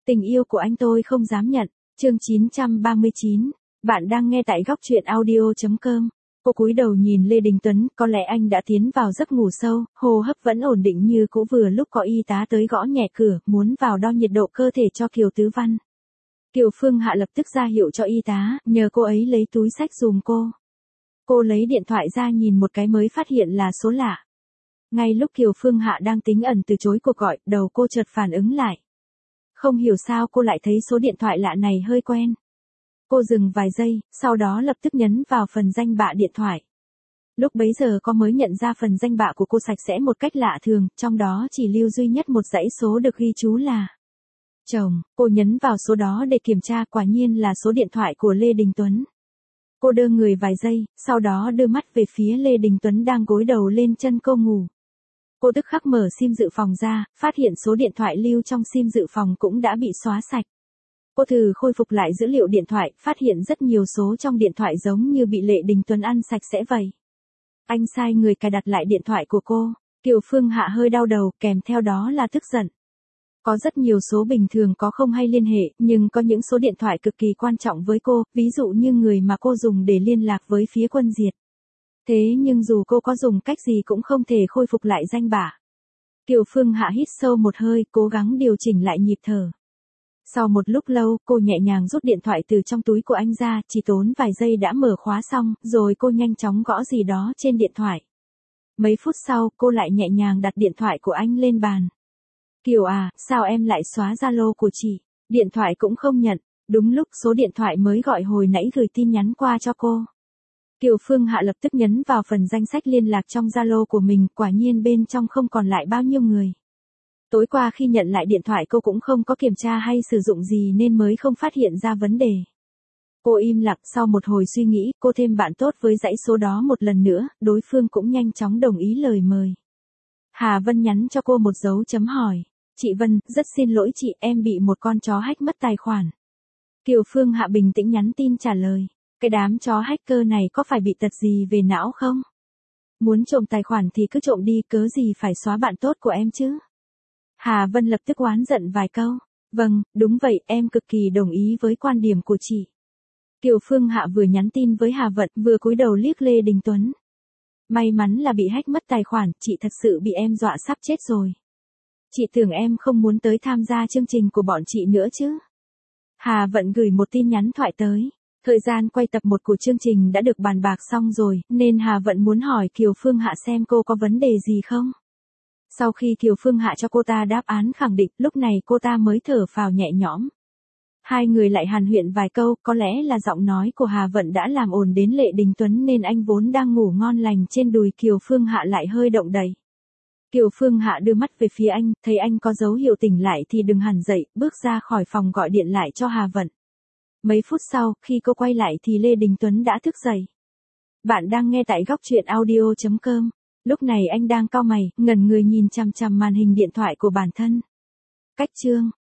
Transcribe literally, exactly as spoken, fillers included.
Tình yêu của anh tôi không dám nhận. Chương chín trăm ba mươi chín. Bạn đang nghe tại góc truyện audio chấm com. Cô cúi đầu nhìn Lê Đình Tuấn, có lẽ anh đã tiến vào giấc ngủ sâu, hô hấp vẫn ổn định như cũ. Vừa lúc có y tá tới gõ nhẹ cửa, muốn vào đo nhiệt độ cơ thể cho Kiều Tứ Văn. Kiều Phương Hạ lập tức ra hiệu cho y tá, nhờ cô ấy lấy túi xách giùm cô. Cô lấy điện thoại ra nhìn một cái mới phát hiện là số lạ. Ngay lúc Kiều Phương Hạ đang tính ẩn từ chối cuộc gọi, đầu cô chợt phản ứng lại. Không hiểu sao cô lại thấy số điện thoại lạ này hơi quen. Cô dừng vài giây, sau đó lập tức nhấn vào phần danh bạ điện thoại. Lúc bấy giờ cô mới nhận ra phần danh bạ của cô sạch sẽ một cách lạ thường, trong đó chỉ lưu duy nhất một dãy số được ghi chú là chồng. Cô nhấn vào số đó để kiểm tra, quả nhiên là số điện thoại của Lê Đình Tuấn. Cô đơ người vài giây, sau đó đưa mắt về phía Lê Đình Tuấn đang gối đầu lên chân cô ngủ. Cô tức khắc mở sim dự phòng ra, phát hiện số điện thoại lưu trong sim dự phòng cũng đã bị xóa sạch. Cô thử khôi phục lại dữ liệu điện thoại, phát hiện rất nhiều số trong điện thoại giống như bị Lê Đình Tuấn ăn sạch sẽ vậy. Anh sai người cài đặt lại điện thoại của cô. Kiều Phương Hạ hơi đau đầu, kèm theo đó là tức giận. Có rất nhiều số bình thường có không hay liên hệ, nhưng có những số điện thoại cực kỳ quan trọng với cô, ví dụ như người mà cô dùng để liên lạc với phía quân Diệt. Thế nhưng dù cô có dùng cách gì cũng không thể khôi phục lại danh bạ. Kiều Phương Hạ hít sâu một hơi, cố gắng điều chỉnh lại nhịp thở. Sau một lúc lâu, cô nhẹ nhàng rút điện thoại từ trong túi của anh ra, chỉ tốn vài giây đã mở khóa xong, rồi cô nhanh chóng gõ gì đó trên điện thoại. Mấy phút sau, cô lại nhẹ nhàng đặt điện thoại của anh lên bàn. Kiều à, sao em lại xóa Zalo của chị? Điện thoại cũng không nhận. Đúng lúc số điện thoại mới gọi hồi nãy gửi tin nhắn qua cho cô. Kiều Phương Hạ lập tức nhấn vào phần danh sách liên lạc trong Zalo của mình, quả nhiên bên trong không còn lại bao nhiêu người. Tối qua khi nhận lại điện thoại cô cũng không có kiểm tra hay sử dụng gì nên mới không phát hiện ra vấn đề. Cô im lặng, sau một hồi suy nghĩ, cô thêm bạn tốt với dãy số đó một lần nữa, đối phương cũng nhanh chóng đồng ý lời mời. Hà Vân nhắn cho cô một dấu chấm hỏi. Chị Vân, rất xin lỗi chị, em bị một con chó hack mất tài khoản. Kiều Phương Hạ bình tĩnh nhắn tin trả lời. Cái đám chó hacker này có phải bị tật gì về não không? Muốn trộm tài khoản thì cứ trộm đi, cớ gì phải xóa bạn tốt của em chứ? Hà Vân lập tức oán giận vài câu. Vâng, đúng vậy, em cực kỳ đồng ý với quan điểm của chị. Kiều Phương Hạ vừa nhắn tin với Hà Vận, vừa cúi đầu liếc Lê Đình Tuấn. May mắn là bị hack mất tài khoản, chị thật sự bị em dọa sắp chết rồi. Chị tưởng em không muốn tới tham gia chương trình của bọn chị nữa chứ? Hà Vận gửi một tin nhắn thoại tới. Thời gian quay tập một của chương trình đã được bàn bạc xong rồi, nên Hà Vận muốn hỏi Kiều Phương Hạ xem cô có vấn đề gì không. Sau khi Kiều Phương Hạ cho cô ta đáp án khẳng định, lúc này cô ta mới thở phào nhẹ nhõm. Hai người lại hàn huyên vài câu, có lẽ là giọng nói của Hà Vận đã làm ồn đến Lê Đình Tuấn nên anh vốn đang ngủ ngon lành trên đùi Kiều Phương Hạ lại hơi động đậy. Kiều Phương Hạ đưa mắt về phía anh, thấy anh có dấu hiệu tỉnh lại thì đừng hẳn dậy, bước ra khỏi phòng gọi điện lại cho Hà Vận. Mấy phút sau, khi cô quay lại thì Lê Đình Tuấn đã thức dậy. Bạn đang nghe tại góc truyện audio chấm com. Lúc này anh đang cau mày, ngẩn người nhìn chằm chằm màn hình điện thoại của bản thân. Cách chương